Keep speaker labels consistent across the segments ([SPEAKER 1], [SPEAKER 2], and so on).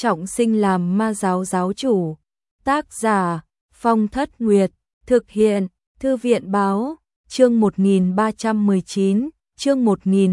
[SPEAKER 1] trọng sinh làm ma giáo giáo chủ. Tác giả Phong Thất Nguyệt, thực hiện Thư viện Báo, chương 1319, chương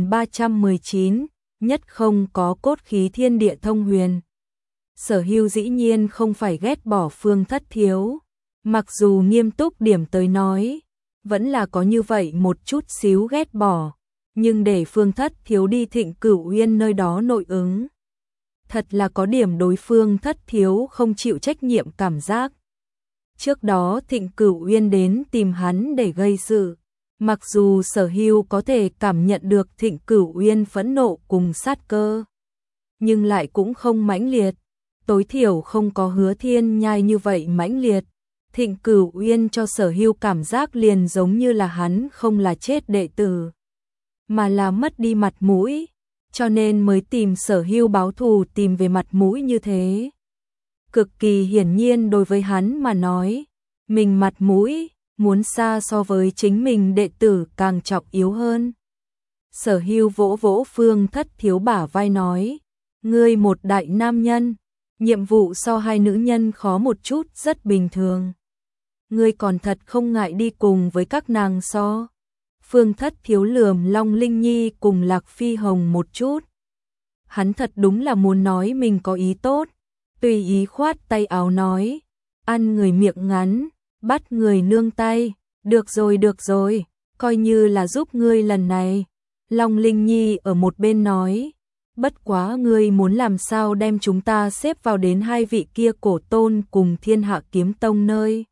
[SPEAKER 1] 1319, nhất không có cốt khí thiên địa thông huyền. Sở Hưu dĩ nhiên không phải ghét bỏ Phương Thất Thiếu, mặc dù nghiêm túc điểm tới nói, vẫn là có như vậy một chút xíu ghét bỏ, nhưng để Phương Thất Thiếu đi Thịnh Cửu Uyên nơi đó nội ứng. Thật là có điểm đối phương Thất Thiếu không chịu trách nhiệm cảm giác. Trước đó Thịnh Cửu Uyên đến tìm hắn để gây sự, mặc dù Sở Hưu có thể cảm nhận được Thịnh Cửu Uyên phẫn nộ cùng sát cơ, nhưng lại cũng không mãnh liệt, tối thiểu không có Hứa Thiên Nhai như vậy mãnh liệt. Thịnh Cửu Uyên cho Sở Hưu cảm giác liền giống như là hắn không là chết đệ tử, mà là mất đi mặt mũi, cho nên mới tìm Sở Hưu báo thù, tìm về mặt mũi như thế. Cực kỳ hiển nhiên đối với hắn mà nói, mình mặt mũi muốn xa so với chính mình đệ tử càng trọng yếu hơn. Sở Hưu vỗ vỗ Phương Thất Thiếu bả vai nói, ngươi một đại nam nhân, nhiệm vụ so hai nữ nhân khó một chút rất bình thường. Ngươi còn thật không ngại đi cùng với các nàng so. Phương Thất Thiếu lườm Long Linh Nhi cùng Lạc Phi Hồng một chút. Hắn thật đúng là muốn nói mình có ý tốt, tùy ý khoát tay áo nói, ăn người miệng ngắn, bắt người nương tay, được rồi, coi như là giúp ngươi lần này. Long Linh Nhi ở một bên nói, bất quá ngươi muốn làm sao đem chúng ta xếp vào đến hai vị kia cổ tôn cùng Thiên Hạ Kiếm Tông nơi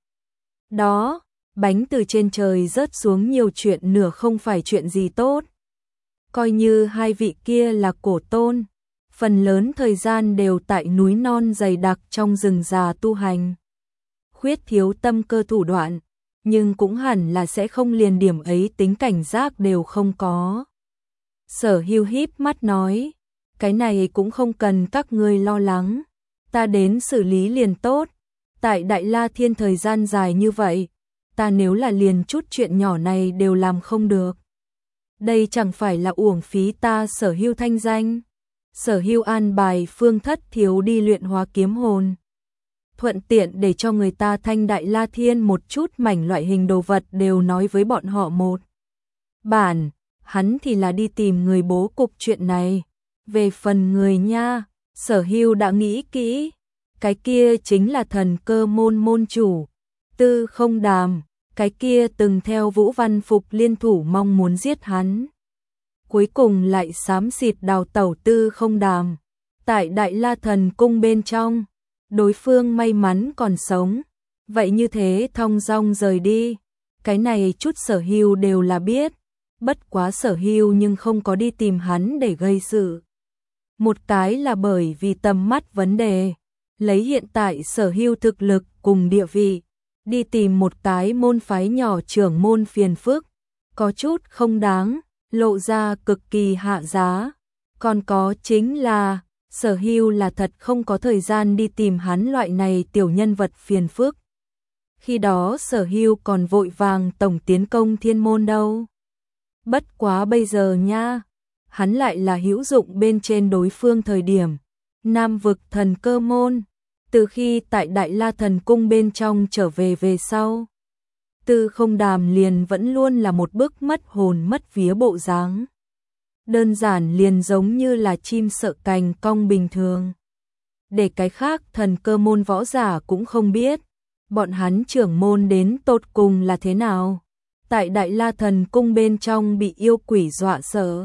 [SPEAKER 1] đó, bánh từ trên trời rớt xuống nhiều chuyện nửa không phải chuyện gì tốt. Coi như hai vị kia là cổ tôn, phần lớn thời gian đều tại núi non dày đặc trong rừng già tu hành, khuyết thiếu tâm cơ thủ đoạn, nhưng cũng hẳn là sẽ không liền điểm ấy tính cảnh giác đều không có. Sở Hưu híp mắt nói, cái này cũng không cần các ngươi lo lắng, ta đến xử lý liền tốt. Tại Đại La Thiên thời gian dài như vậy, ta nếu là liền chút chuyện nhỏ này đều làm không được, đây chẳng phải là uổng phí ta Sở Hưu thanh danh. Sở Hưu an bài Phương Thất Thiếu đi luyện hóa kiếm hồn, thuận tiện để cho người ta thanh Đại La Thiên một chút mảnh loại hình đồ vật đều nói với bọn họ một bản, hắn thì là đi tìm người bố cục chuyện này. Về phần người nha, Sở Hưu đã nghĩ kỹ, cái kia chính là Thần Cơ môn môn chủ Tư Không Đàm, cái kia từng theo Vũ Văn Phục liên thủ mong muốn giết hắn, cuối cùng lại xám xịt đào tẩu Tư Không Đàm. Tại Đại La Thần Cung bên trong, đối phương may mắn còn sống, vậy như thế thong dong rời đi, cái này chút Sở Hưu đều là biết, bất quá Sở Hưu nhưng không có đi tìm hắn để gây sự. Một cái là bởi vì tầm mắt vấn đề, lấy hiện tại Sở Hưu thực lực cùng địa vị, đi tìm một cái môn phái nhỏ trưởng môn phiền phức, có chút không đáng, lộ ra cực kỳ hạ giá. Còn có chính là, Sở Hưu là thật không có thời gian đi tìm hắn loại này tiểu nhân vật phiền phức. Khi đó Sở Hưu còn vội vàng tổng tiến công thiên môn đâu. Bất quá bây giờ nha, hắn lại là hữu dụng bên trên đối phương thời điểm. Nam vực Thần Cơ môn, từ khi tại Đại La Thần Cung bên trong trở về sau, Tư Không Đàm liền vẫn luôn là một bức mất hồn mất vía bộ dáng. Đơn giản liền giống như là chim sợ cành cong bình thường. Để cái khác Thần Cơ môn võ giả cũng không biết, bọn hắn trưởng môn đến tột cùng là thế nào. Tại Đại La Thần Cung bên trong bị yêu quỷ dọa sợ.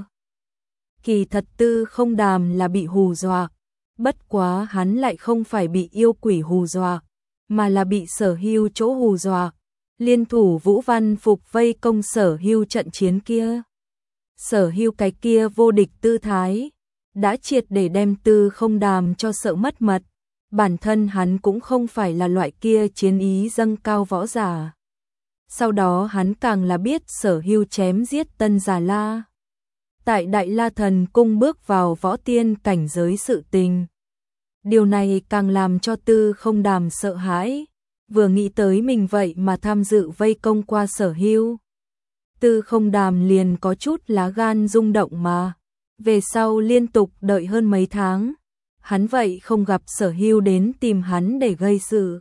[SPEAKER 1] Kỳ thật Tư Không Đàm là bị hù dọa, bất quá hắn lại không phải bị yêu quỷ hù dọa, mà là bị Sở Hưu chỗ hù dọa. Liên thủ Vũ Văn Phục vây công Sở Hưu trận chiến kia, Sở Hưu cái kia vô địch tư thái đã triệt để đem Tư Không Đàm cho sợ mất mật. Bản thân hắn cũng không phải là loại kia chiến ý dâng cao võ giả. Sau đó hắn càng là biết Sở Hưu chém giết Tân Già La, tại Đại La Thần Cung bước vào võ tiên cảnh giới sự tình. Điều này càng làm cho Tư Không Đàm sợ hãi, vừa nghĩ tới mình vậy mà tham dự vây công qua Sở Hưu, Tư Không Đàm liền có chút lá gan rung động mà. Về sau liên tục đợi hơn mấy tháng, hắn vậy không gặp Sở Hưu đến tìm hắn để gây sự.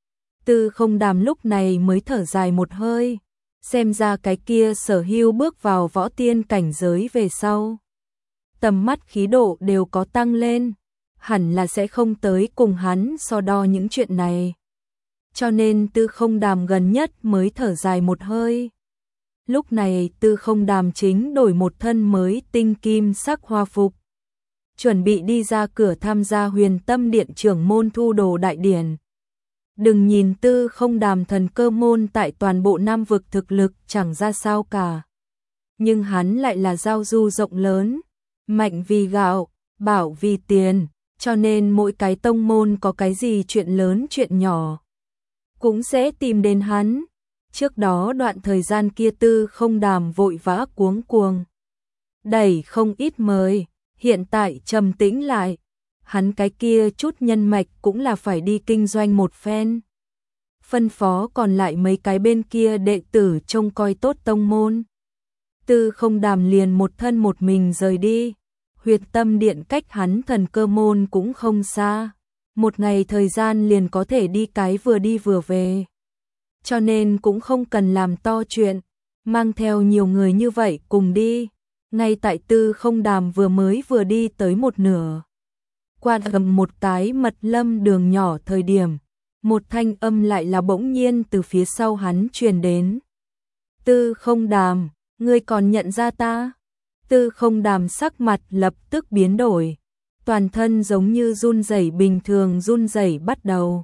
[SPEAKER 1] Tư Không Đàm lúc này mới thở dài một hơi, xem ra cái kia Sở Hưu bước vào võ tiên cảnh giới về sau. Tầm mắt khí độ đều có tăng lên, hẳn là sẽ không tới cùng hắn so đo những chuyện này. Cho nên Tư Không Đàm gần nhất mới thở dài một hơi. Lúc này Tư Không Đàm chính đổi một thân mới tinh kim sắc hoa phục, chuẩn bị đi ra cửa tham gia Huyền Tâm Điện trưởng môn thu đồ đại điển. Đừng nhìn Tư Không Đàm thần cơ môn tại toàn bộ Nam vực thực lực chẳng ra sao cả, nhưng hắn lại là giao du rộng lớn, mạnh vì gạo, bảo vì tiền, cho nên mỗi cái tông môn có cái gì chuyện lớn chuyện nhỏ cũng sẽ tìm đến hắn. Trước đó đoạn thời gian kia Tư Không Đàm vội vã cuống cuồng đẩy không ít mời, hiện tại trầm tĩnh lại, hắn cái kia chút nhân mạch cũng là phải đi kinh doanh một phen. Phân phó còn lại mấy cái bên kia đệ tử trông coi tốt tông môn. Tư Không Đàm liền một thân một mình rời đi. Huyệt Tâm Điện cách hắn thần cơ môn cũng không xa, một ngày thời gian liền có thể đi cái vừa đi vừa về. Cho nên cũng không cần làm to chuyện, mang theo nhiều người như vậy cùng đi. Ngay tại Tư Không Đàm vừa đi tới một nửa, qua gầm một cái mật lâm đường nhỏ thời điểm, một thanh âm lại là bỗng nhiên từ phía sau hắn truyền đến. Tư Không Đàm, ngươi còn nhận ra ta? Tư Không Đàm sắc mặt lập tức biến đổi, toàn thân giống như run rẩy bình thường run rẩy bắt đầu.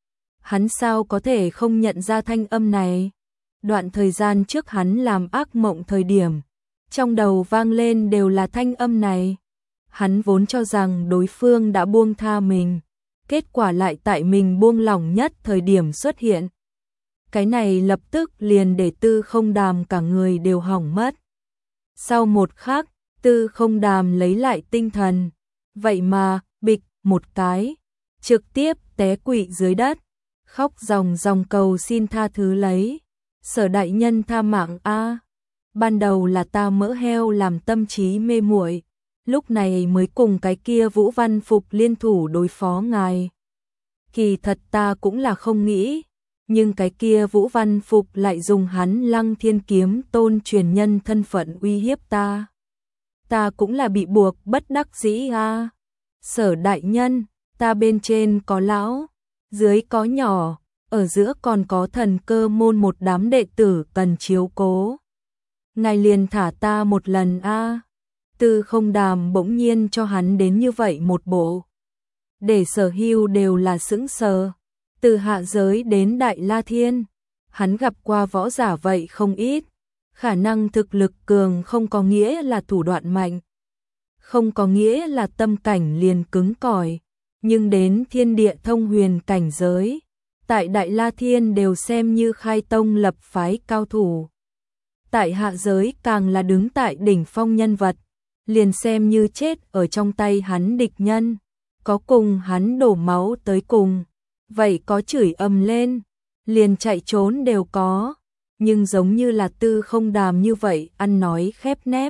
[SPEAKER 1] Hắn sao có thể không nhận ra thanh âm này? Đoạn thời gian trước hắn làm ác mộng thời điểm, trong đầu vang lên đều là thanh âm này. Hắn vốn cho rằng đối phương đã buông tha mình, kết quả lại tại mình buông lỏng nhất thời điểm xuất hiện. Cái này lập tức liền để Tư Không Đàm cả người đều hỏng mất. Sau một khắc, Tư Không Đàm lấy lại tinh thần, vậy mà, bịch một cái, trực tiếp té quỵ dưới đất, khóc ròng ròng cầu xin tha thứ lấy. Sở đại nhân tha mạng a, ban đầu là ta mỡ heo làm tâm trí mê muội, lúc này mới cùng cái kia Vũ Văn Phục liên thủ đối phó ngài. Kỳ thật ta cũng là không nghĩ, nhưng cái kia Vũ Văn Phục lại dùng hắn Lăng Thiên Kiếm Tôn truyền nhân thân phận uy hiếp ta. Ta cũng là bị buộc bất đắc dĩ a. Sở đại nhân, ta bên trên có lão, dưới có nhỏ, ở giữa còn có thần cơ môn một đám đệ tử cần chiếu cố. Ngài liền thả ta một lần a. Tư Không Đàm bỗng nhiên cho hắn đến như vậy một bộ, để Sở Hưu đều là sững sờ. Từ hạ giới đến Đại La Thiên, hắn gặp qua võ giả vậy không ít, khả năng thực lực cường không có nghĩa là thủ đoạn mạnh, không có nghĩa là tâm cảnh liền cứng cỏi, nhưng đến thiên địa thông huyền cảnh giới, tại Đại La Thiên đều xem như khai tông lập phái cao thủ. Tại hạ giới càng là đứng tại đỉnh phong nhân vật, liền xem như chết ở trong tay hắn địch nhân, có cùng hắn đổ máu tới cùng, vậy có chửi ầm lên, liền chạy trốn đều có, nhưng giống như là Tư Không Đàm như vậy ăn nói khép nép,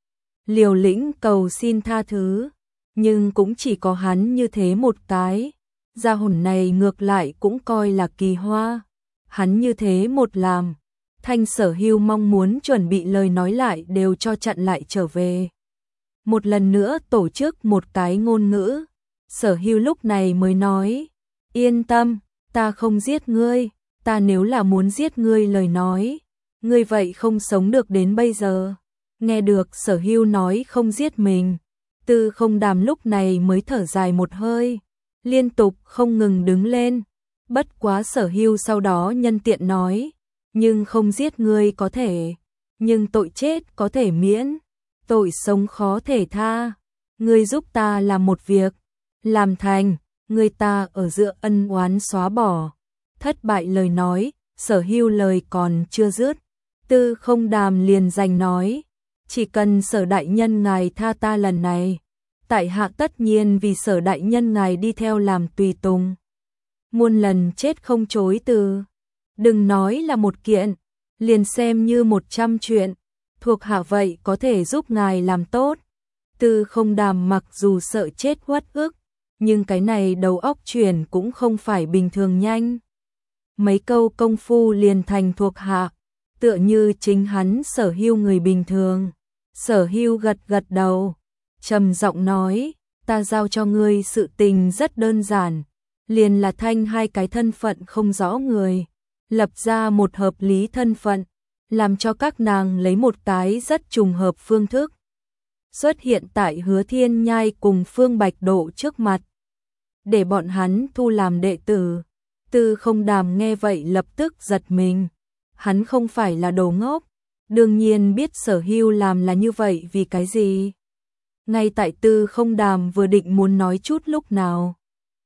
[SPEAKER 1] liều lĩnh cầu xin tha thứ, nhưng cũng chỉ có hắn như thế một cái. Gia hồn này ngược lại cũng coi là kỳ hoa, hắn như thế một làm, Thanh Sở Hưu mong muốn chuẩn bị lời nói lại đều cho chặn lại trở về. Một lần nữa tổ chức một cái ngôn ngữ, Sở Hưu lúc này mới nói, yên tâm, ta không giết ngươi, ta nếu là muốn giết ngươi lời nói, ngươi vậy không sống được đến bây giờ. Nghe được Sở Hưu nói không giết mình, Tư Không Đàm lúc này mới thở dài một hơi, liên tục không ngừng đứng lên. Bất quá Sở Hưu sau đó nhân tiện nói, nhưng không giết ngươi có thể, nhưng tội chết có thể miễn, tội sống khó thể tha. Ngươi giúp ta làm một việc, làm thành, người ta ở giữa ân oán xóa bỏ. Thất bại lời nói, Sở Hưu lời còn chưa dứt, Tư Không Đàm liền giành nói, chỉ cần Sở đại nhân ngài tha ta lần này, tại hạ tất nhiên vì Sở đại nhân ngài đi theo làm tùy tùng, muôn lần chết không chối từ. Đừng nói là một kiện, liền xem như 100 chuyện, thuộc hạ vậy có thể giúp ngài làm tốt. Tư Không Đàm mặc dù sợ chết uất ức, nhưng cái này đầu óc chuyển cũng không phải bình thường nhanh. Mấy câu công phu liền thành thuộc hạ, tựa như chính hắn Sở Hưu người bình thường. Sở Hưu gật gật đầu, trầm giọng nói, ta giao cho ngươi sự tình rất đơn giản, liền là thanh hai cái thân phận không rõ người, lập ra một hợp lý thân phận, làm cho các nàng lấy một cái rất trùng hợp phương thức xuất hiện tại Hứa Thiên Nhai cùng Phương Bạch Độ trước mặt, để bọn hắn thu làm đệ tử. Tư Không Đàm nghe vậy lập tức giật mình, hắn không phải là đồ ngốc, đương nhiên biết Sở Hưu làm là như vậy vì cái gì. Ngay tại Tư Không Đàm vừa định muốn nói chút lúc nào,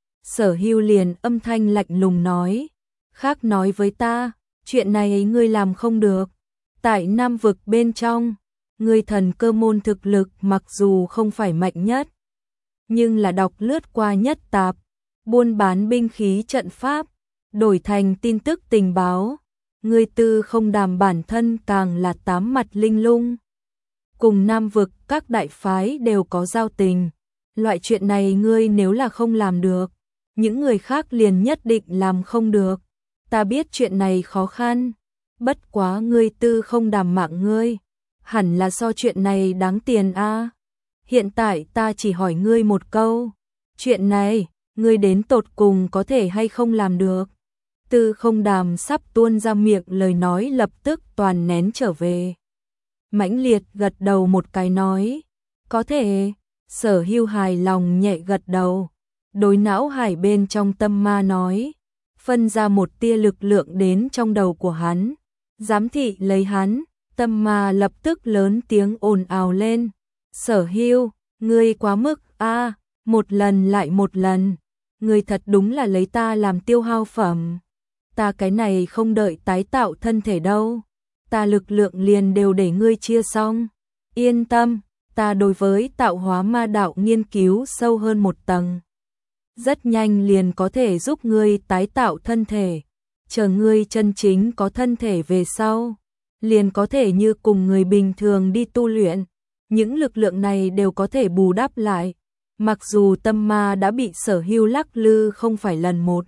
[SPEAKER 1] Sở Hưu liền âm thanh lạnh lùng nói, khác nói với ta, chuyện này ngươi làm không được. Tại Nam vực bên trong, ngươi thần cơ môn thực lực mặc dù không phải mạnh nhất, nhưng là đọc lướt qua nhất tạp, buôn bán binh khí trận pháp, đổi thành tin tức tình báo. Ngươi Tư Không Đàm bản thân càng là tám mặt linh lung, cùng Nam vực các đại phái đều có giao tình. Loại chuyện này ngươi nếu là không làm được, những người khác liền nhất định làm không được. Ta biết chuyện này khó khăn, bất quá ngươi Tư Không Đàm mạng ngươi, hẳn là so chuyện này đáng tiền a. Hiện tại ta chỉ hỏi ngươi một câu, chuyện này, ngươi đến tột cùng có thể hay không làm được? Tư Không Đàm sắp tuôn ra miệng lời nói lập tức toàn nén trở về. Mãnh liệt gật đầu một cái nói, có thể. Sở Hưu hài lòng nhẹ gật đầu, đối não hải bên trong tâm ma nói, phân ra một tia lực lượng đến trong đầu của hắn, giám thị lấy hắn. Tâm ma lập tức lớn tiếng ồn ào lên, Sở Hưu, ngươi quá mức a, một lần lại một lần, ngươi thật đúng là lấy ta làm tiêu hao phẩm. Ta cái này không đợi tái tạo thân thể đâu, ta lực lượng liền đều để ngươi chia xong. Yên tâm, ta đối với tạo hóa ma đạo nghiên cứu sâu hơn một tầng, rất nhanh liền có thể giúp ngươi tái tạo thân thể. Chờ ngươi chân chính có thân thể về sau, liền có thể như cùng người bình thường đi tu luyện, những lực lượng này đều có thể bù đắp lại. Mặc dù tâm ma đã bị Sở Hưu lắc lư không phải lần một,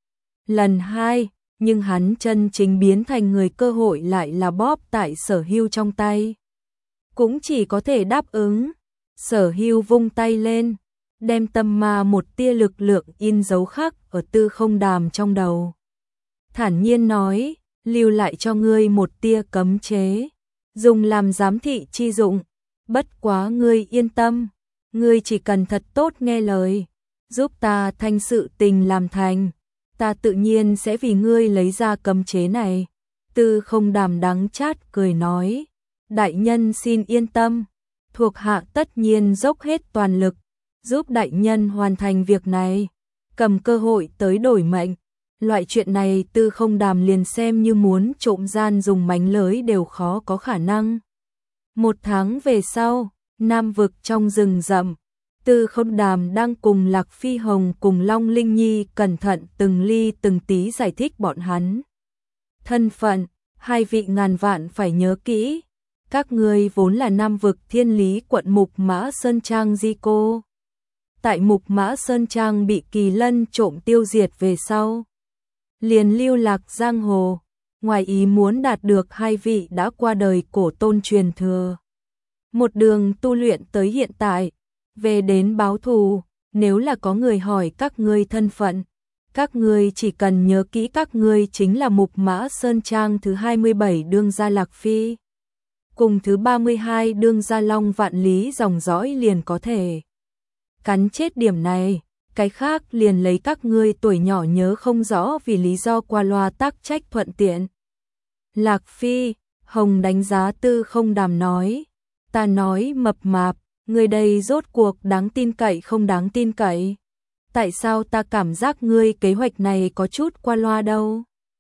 [SPEAKER 1] lần hai, nhưng hắn chân chính biến thành người cơ hội lại là bóp tại Sở Hưu trong tay. Cũng chỉ có thể đáp ứng. Sở Hưu vung tay lên, đem tâm ma một tia lực lượng in dấu khắc ở Tư Không Đàm trong đầu. Thản nhiên nói, lưu lại cho ngươi một tia cấm chế, dùng làm giám thị chi dụng. Bất quá ngươi yên tâm, ngươi chỉ cần thật tốt nghe lời, giúp ta thanh sự tình làm thành, ta tự nhiên sẽ vì ngươi lấy ra cấm chế này. Tư Không Đàm đắng chát cười nói, đại nhân xin yên tâm, thuộc hạ tất nhiên dốc hết toàn lực, giúp đại nhân hoàn thành việc này, cầm cơ hội tới đổi mệnh. Loại chuyện này Tư Không Đàm liền xem như muốn trộm gian dùng mánh lới đều khó có khả năng. Một tháng về sau, Nam vực trong rừng rậm, Tư Không Đàm đang cùng Lạc Phi Hồng cùng Long Linh Nhi cẩn thận từng ly từng tí giải thích bọn hắn thân phận. Hai vị ngàn vạn phải nhớ kỹ, các ngươi vốn là Nam vực Thiên Lý quận Mục Mã Sơn Trang di cô. Tại Mục Mã Sơn Trang bị Kỳ Lân trộm tiêu diệt về sau, liền lưu lạc giang hồ, ngoài ý muốn đạt được hai vị đã qua đời cổ tôn truyền thừa. Một đường tu luyện tới hiện tại, về đến báo thù, nếu là có người hỏi các ngươi thân phận, các ngươi chỉ cần nhớ kỹ các ngươi chính là Mục Mã Sơn Trang thứ 27 đương gia Lạc Phi, cùng thứ 32 đương gia Long Vạn Lý dòng dõi liền có thể cắn chết điểm này. Cái khác liền lấy các ngươi tuổi nhỏ nhớ không rõ vì lý do qua loa tác trách thuận tiện. Lạc Phi Hồng đánh giá Tư Không Đàm nói, ta nói mập mạp, ngươi đây rốt cuộc đáng tin cậy không đáng tin cậy? Tại sao ta cảm giác ngươi kế hoạch này có chút qua loa đâu?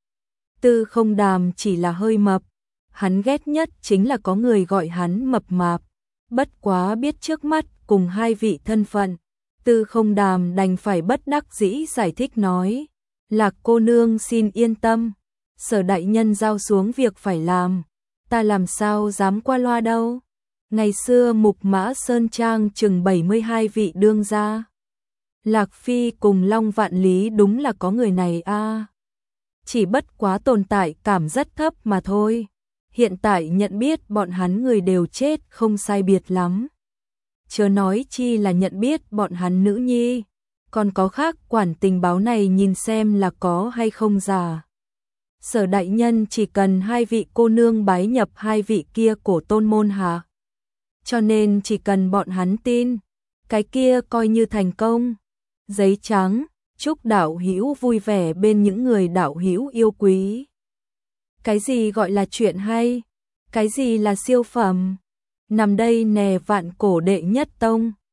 [SPEAKER 1] Tư Không Đàm chỉ là hơi mập, hắn ghét nhất chính là có người gọi hắn mập mạp. Bất quá biết trước mắt cùng hai vị thân phận, Tư Không Đàm đành phải bất đắc dĩ giải thích nói, Lạc cô nương xin yên tâm, Sở đại nhân giao xuống việc phải làm, ta làm sao dám qua loa đâu. Ngày xưa Mục Mã Sơn Trang chừng 72 vị đương gia, Lạc Phi cùng Long Vạn Lý đúng là có người này a. Chỉ bất quá tồn tại cảm rất thấp mà thôi. Hiện tại nhận biết bọn hắn người đều chết không sai biệt lắm. Chớ nói chi là nhận biết bọn hắn nữ nhi. Còn có khác quản tình báo này nhìn xem là có hay không giả. Sở đại nhân chỉ cần 2 vị cô nương bái nhập 2 vị kia cổ tôn môn hả? Cho nên chỉ cần bọn hắn tin, cái kia coi như thành công. Giấy trắng, chúc đạo hữu vui vẻ bên những người đạo hữu yêu quý. Cái gì gọi là chuyện hay? Cái gì là siêu phẩm? Nằm đây nè vạn cổ đệ nhất tông.